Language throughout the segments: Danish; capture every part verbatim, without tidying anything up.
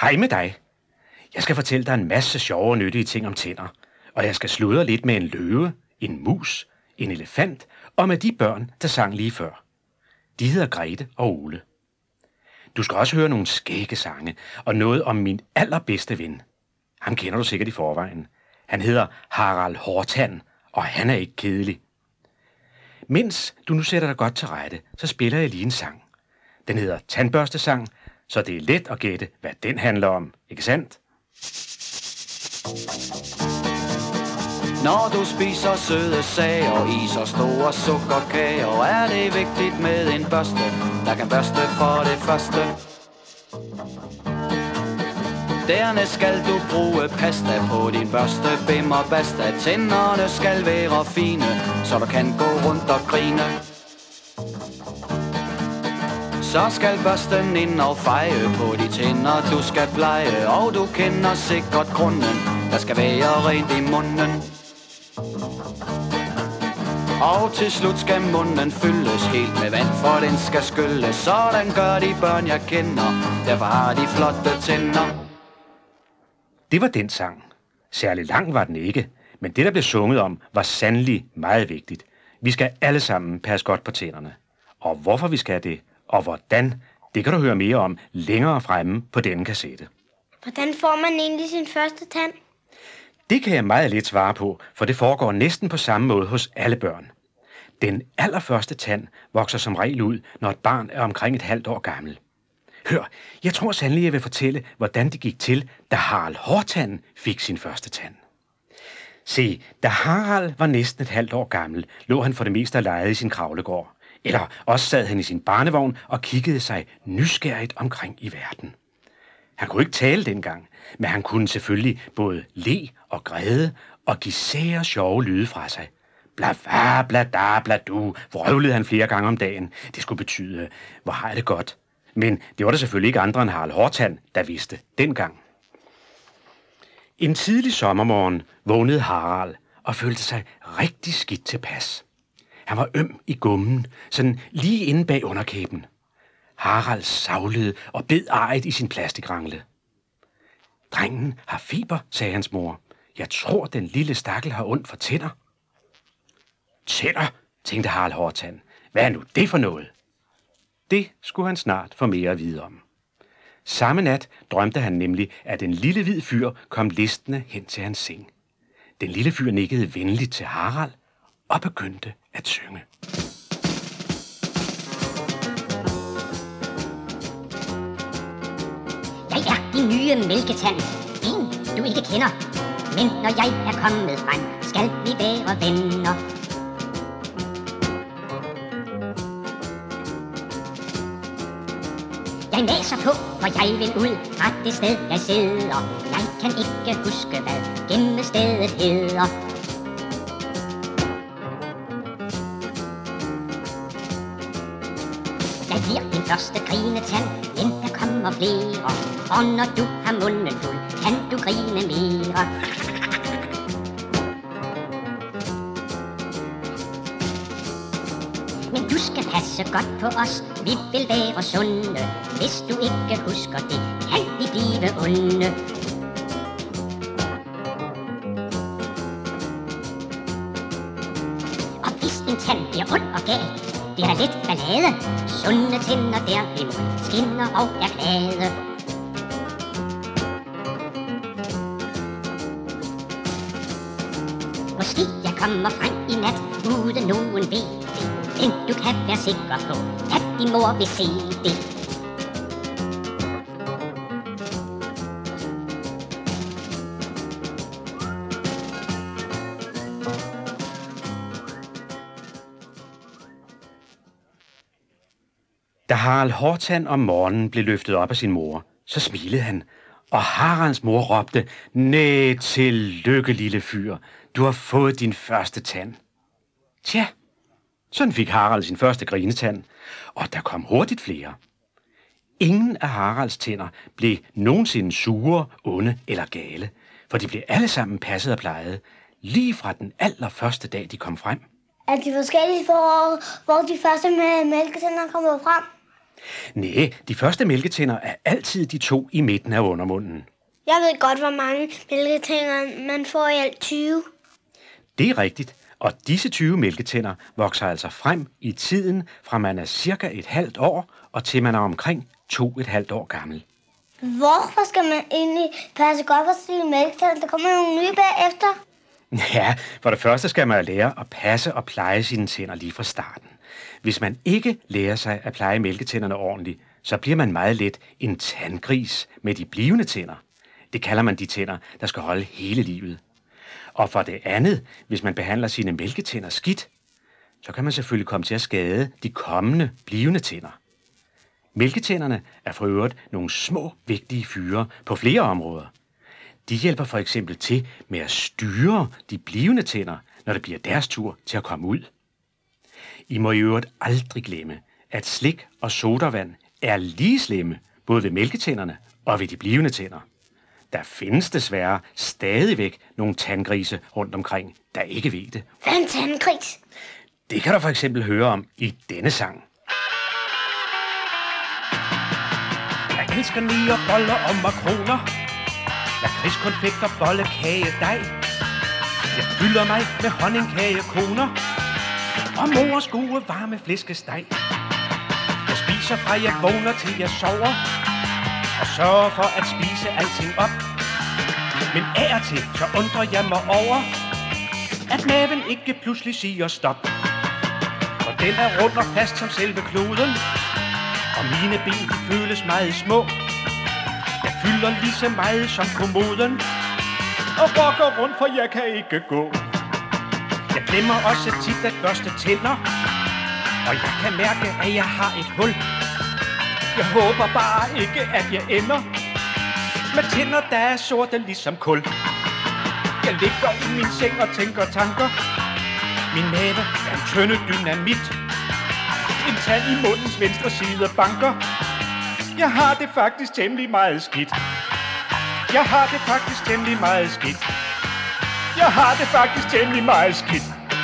Hej med dig. Jeg skal fortælle dig en masse sjove og nyttige ting om tænder, og jeg skal sludre lidt med en løve, en mus, en elefant og med de børn, der sang lige før. De hedder Grete og Ole. Du skal også høre nogle skægge sange og noget om min allerbedste ven. Ham kender du sikkert i forvejen. Han hedder Harald Hårtand, og han er ikke kedelig. Mens du nu sætter dig godt til rette, så spiller jeg lige en sang. Den hedder Tandbørstesang, så det er let at gætte, hvad den handler om. Ikke sandt? Når du spiser søde sager, is og store sukkerkager, er det vigtigt med en børste, der kan børste for det første. Dernæst skal du bruge pasta på din børste, bim og basta. Tænderne skal være fine, så du kan gå rundt og grine. Så skal børsten ind og feje på de tænder, du skal pleje, og du kender sikkert grunden, der skal være rent i munden. Og til slut skal munden fyldes helt med vand, for den skal skylles. Sådan gør de børn, jeg kender, derfor har de flotte tænder. Det var den sang. Særlig lang var den ikke, men det, der blev sunget om, var sandelig meget vigtigt. Vi skal alle sammen passe godt på tænderne. Og hvorfor vi skal det, og hvordan, det kan du høre mere om længere fremme på denne kassette. Hvordan får man egentlig sin første tand? Det kan jeg meget let svare på, for det foregår næsten på samme måde hos alle børn. Den allerførste tand vokser som regel ud, når et barn er omkring et halvt år gammel. Hør, jeg tror sandelig, jeg vil fortælle, hvordan det gik til, da Harald Hårtand fik sin første tand. Se, da Harald var næsten et halvt år gammel, lå han for det meste leget i sin kravlegård. Eller også sad han i sin barnevogn og kiggede sig nysgerrigt omkring i verden. Han kunne ikke tale dengang, men han kunne selvfølgelig både le og græde og give sære sjove lyde fra sig. Bla bla bla da bla du, vrøvlede han flere gange om dagen. Det skulle betyde, hvor har jeg det godt. Men det var der selvfølgelig ikke andre end Harald Hårtand, der vidste dengang. En tidlig sommermorgen vågnede Harald og følte sig rigtig skidt tilpas. Han var øm i gummen, sådan lige inde bag underkæben. Harald savlede og bed arret i sin plastikrangle. Drengen har feber, sagde hans mor. Jeg tror, den lille stakkel har ondt for tænder. Tænder, tænkte Harald Hårtand. Hvad er nu det for noget? Det skulle han snart få mere at vide om. Samme nat drømte han nemlig, at en lille hvid fyr kom listende hen til hans seng. Den lille fyr nikkede venligt til Harald og begyndte at synge. Jeg er din nye mælketand, en du ikke kender. Men når jeg er kommet frem, skal vi være venner. Jeg næser på, for jeg vil ud fra det sted, jeg sidder. Jeg kan ikke huske, hvad gemmestedet hedder. Jeg bliver din første grinetand, men der kommer flere. Og når du har munden fuld, kan du grine mere. Men du skal passe godt på os, vi vil være sunde. Hvis du ikke husker det, kan vi blive onde. Og hvis en tand bliver ond og gal, bliver der lidt ballade. Sunde tænder derimod skinner og er glade. Måske jeg kommer frem i nat, uden nogen ved det. Men du kan være sikker på, at din mor vil se det. Da Harald Hårtand om morgenen blev løftet op af sin mor, så smilede han, og Haralds mor råbte, næh, tillykke lille fyr, du har fået din første tand. Tja, sådan fik Harald sin første grinetand, og der kom hurtigt flere. Ingen af Haralds tænder blev nogensinde sure, onde eller gale, for de blev alle sammen passet og plejet, lige fra den allerførste dag, de kom frem. Er de forskellige for, hvor de første med mælketænder kommer frem? Næh, de første mælketænder er altid de to i midten af undermunden. Jeg ved godt, hvor mange mælketænder man får i alt tyve. Det er rigtigt, og disse tyve mælketænder vokser altså frem i tiden, fra man er cirka et halvt år, og til man er omkring to et halvt år gammel. Hvorfor skal man egentlig passe godt på sine mælketænder? Der kommer nogle nye bagefter. Ja, for det første skal man lære at passe og pleje sine tænder lige fra starten. Hvis man ikke lærer sig at pleje mælketænderne ordentligt, så bliver man meget let en tandgris med de blivende tænder. Det kalder man de tænder, der skal holde hele livet. Og for det andet, hvis man behandler sine mælketænder skidt, så kan man selvfølgelig komme til at skade de kommende blivende tænder. Mælketænderne er for øvrigt nogle små, vigtige fyre på flere områder. De hjælper for eksempel til med at styre de blivende tænder, når det bliver deres tur til at komme ud. I må i øvrigt aldrig glemme, at slik og sodavand er lige slemme, både ved mælketænderne og ved de blivende tænder. Der findes desværre stadigvæk nogle tandgrise rundt omkring, der ikke ved det. Hvad er en tandgris? Det kan du for eksempel høre om i denne sang. Jeg elsker nier, boller og makroner. Lakridskonfekter, bollekage, dej. Jeg fylder mig med honningkagekoner og mors gode varme flæskesteg. Jeg spiser fra jeg vågner til jeg sover og sørger for at spise alting op. Men af og til så undrer jeg mig over, at maven ikke pludselig siger stop. For den er rund og fast som selve kloden, og mine ben de føles meget små. Jeg fylder lige så meget som kommoden og rokker rundt, for jeg kan ikke gå. Jeg glemmer også tit at børste tænder, og jeg kan mærke, at jeg har et hul. Jeg håber bare ikke, at jeg ender med tænder, der er sorte ligesom kul. Jeg ligger i min seng og tænker tanker. Min mave er en tynde dynamit. En tand i mundens venstre side banker. Jeg har det faktisk temmelig meget skidt. Jeg har det faktisk temmelig meget skidt. Jeg har det faktisk temmelig meget skidt.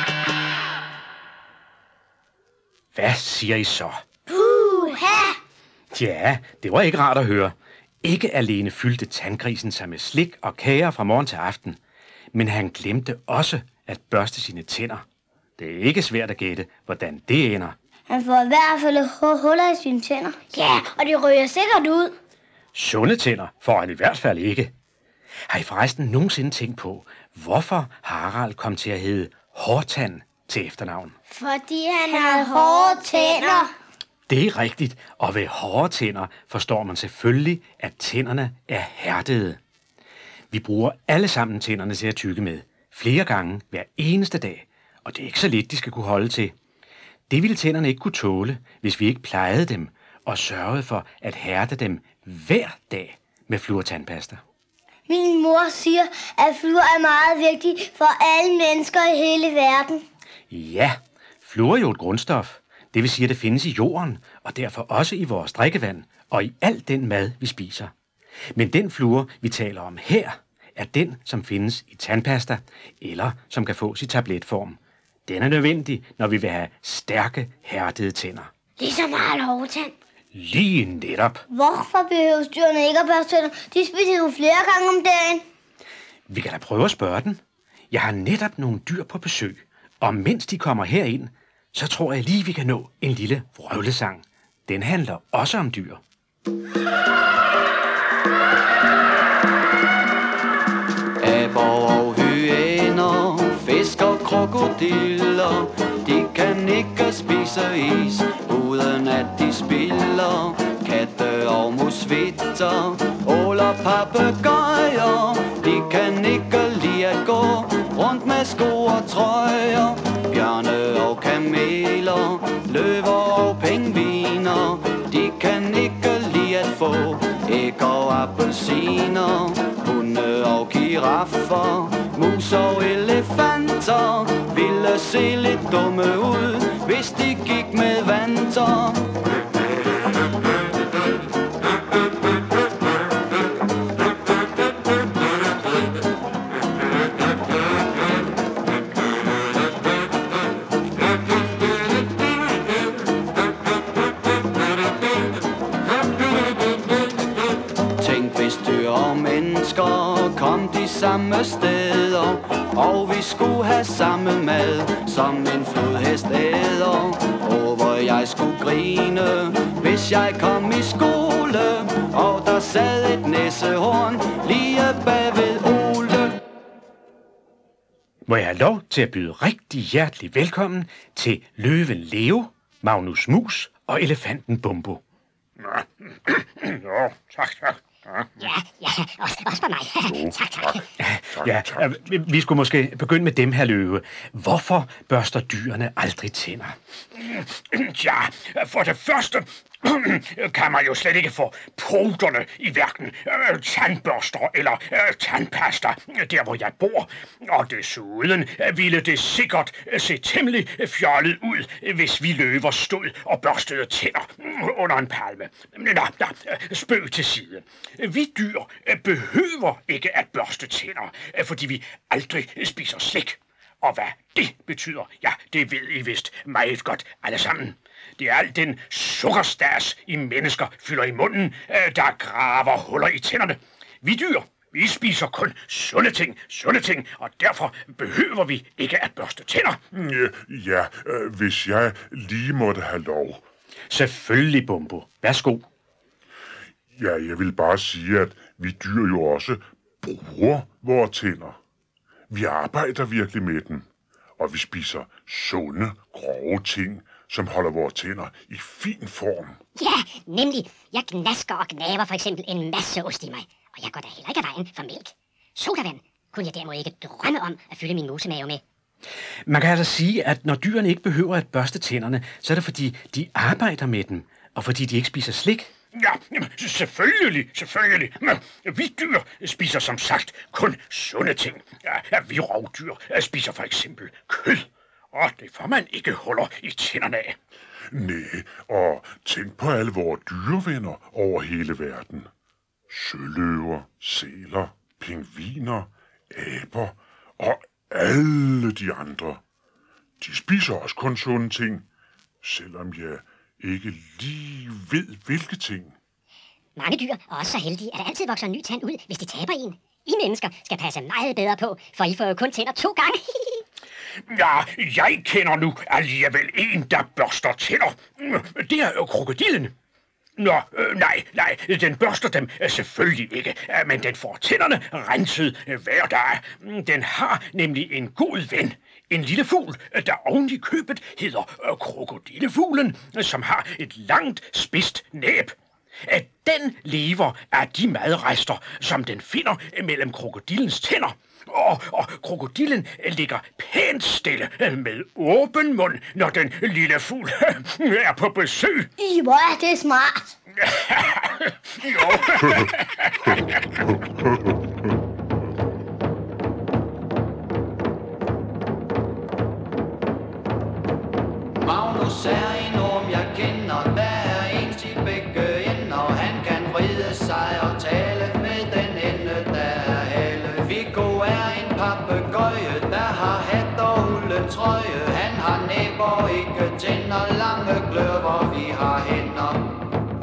Hvad siger I så? Puha! Ja, det var ikke rart at høre. Ikke alene fyldte tandgrisen sig med slik og kager fra morgen til aften, men han glemte også at børste sine tænder. Det er ikke svært at gætte, hvordan det ender. Han får i hvert fald huller i sine tænder. Ja, og de ryger sikkert ud. Sunde tænder får han i hvert fald ikke. Har I forresten nogensinde tænkt på, hvorfor Harald kom til at hedde Hårtand til efternavn? Fordi han har hårde tænder. Det er rigtigt, og ved hårde tænder forstår man selvfølgelig, at tænderne er hærdede. Vi bruger alle sammen tænderne til at tygge med, flere gange hver eneste dag, og det er ikke så lidt, de skal kunne holde til. Det ville tænderne ikke kunne tåle, hvis vi ikke plejede dem og sørgede for at hærde dem hver dag med fluortandpasta. Min mor siger, at fluor er meget vigtig for alle mennesker i hele verden. Ja, fluor er jo et grundstof. Det vil sige, at det findes i jorden, og derfor også i vores drikkevand og i al den mad, vi spiser. Men den fluor, vi taler om her, er den, som findes i tandpasta, eller som kan fås i tabletform. Den er nødvendig, når vi vil have stærke, hærdede tænder. Ligesom Harald Hårtand. Lige netop. Hvorfor behøver dyrene ikke at børste tænder? De spiser jo flere gange om dagen. Vi kan da prøve at spørge den. Jeg har netop nogle dyr på besøg, og mens de kommer herind, så tror jeg lige, vi kan nå en lille vrøvlesang. Den handler også om dyr. Aber og hyæner, fisk og krokodiller, de kan ikke spise is, uden at de spiller. Katte og musvitter, ål og papegøjer, de kan ikke lide at gå rundt med sko og trøjer. Bjørne og kameler, løver og pingviner, de kan ikke lide at få æg og appelsiner. Hunde og giraffer, mus og elefanter ville se lidt dumme ud, hvis de gik med vanter. samme steder, og vi skulle have samme mad, som en flodhest æder. Og hvor jeg skulle grine, hvis jeg kom i skole, og der sad et næsehorn lige bagved Ole. Må jeg have lov til at byde rigtig hjertelig velkommen til løven Leo, Magnus Mus og elefanten Bumbo. Jo, tak, tak. Ja, ja, også, også for mig. tak, tak. Ja, øh, vi skulle måske begynde med dem her, løve. Hvorfor børster dyrene aldrig tænder? Ja, for det første kan man jo slet ikke få poterne i hverken øh, tandbørster eller øh, tandpasta, der hvor jeg bor. Og desuden ville det sikkert se temmelig fjollet ud, hvis vi løver stod og børstede tænder under en palme. Nå, nå, spøg til side. Vi dyr behøver ikke at børste tænder, fordi vi aldrig spiser slik. Og hvad det betyder, ja, det ved I vist meget godt alle sammen. Det er al den sukkerstas, I mennesker fylder i munden, der graver huller i tænderne. Vi dyr, vi spiser kun sunde ting, sunde ting, og derfor behøver vi ikke at børste tænder. Ja, øh, hvis jeg lige måtte have lov. Selvfølgelig, Bumbo. Værsgo. Ja, jeg vil bare sige, at vi dyr jo også bruger vores tænder. Vi arbejder virkelig med dem, og vi spiser sunde, grove ting, som holder vores tænder i fin form. Ja, nemlig. Jeg gnasker og gnaver for eksempel en masse ost i mig, og jeg går da heller ikke af vejen for mælk. Sodavand kunne jeg derimod ikke drømme om at fylde min musemave med. Man kan altså sige, at når dyrene ikke behøver at børste tænderne, så er det fordi, de arbejder med dem, og fordi de ikke spiser slik. Ja, selvfølgelig, selvfølgelig. Vi dyr spiser som sagt kun sunde ting. Ja, vi rovdyr spiser for eksempel kød, og det får man ikke huller i tænderne af. Nej, og tænk på alle vores dyrevenner over hele verden. Søløver, sæler, pingviner, aber og alle de andre. De spiser også kun sunde ting, selvom jeg ikke lige ved, hvilke ting. Mange dyr er også så heldige, at der altid vokser en ny tand ud, hvis de taber en. I mennesker skal passe meget bedre på, for I får jo kun tænder to gange. Ja, jeg kender nu alligevel en, der børster tænder. Det er jo krokodillen. Nå, øh, nej, nej, den børster dem øh, selvfølgelig ikke, øh, men den får tænderne renset øh, hver dag. Den har nemlig en god ven, en lille fugl, øh, der oven i købet hedder øh, krokodillefuglen, øh, som har et langt, spidst næb. Øh, den lever af de madrester, som den finder øh, mellem krokodillens tænder. Og, og krokodillen ligger pænt stille med åben mund, når den lille fugl er på besøg. I, hvor er det smart. Jo. Magnus er en orm, jeg kender, der er en til begge ender. Han kan vride sig og tale med den ende, der er hale. Viggo er en papegøje, der har hat og hulletrøje. Han har næb og ikke tænder, lange kløver, vi har hænder.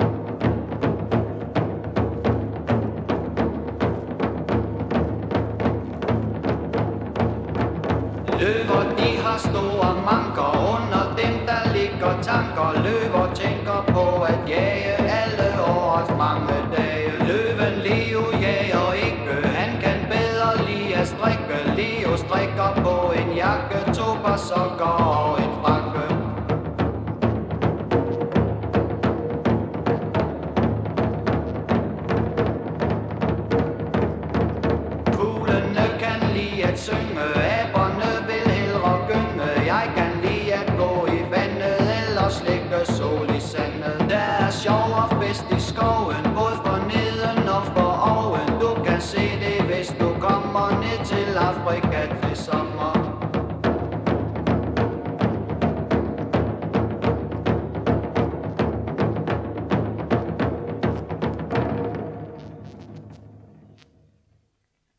Løver, de har store manker, under dem der ligger tanker. Løver tænker på at jage alle årets mange dage. Løven Leo jager ikke, han kan bedre lide at strikke. Leo strikker på en jakke, to par sokker og en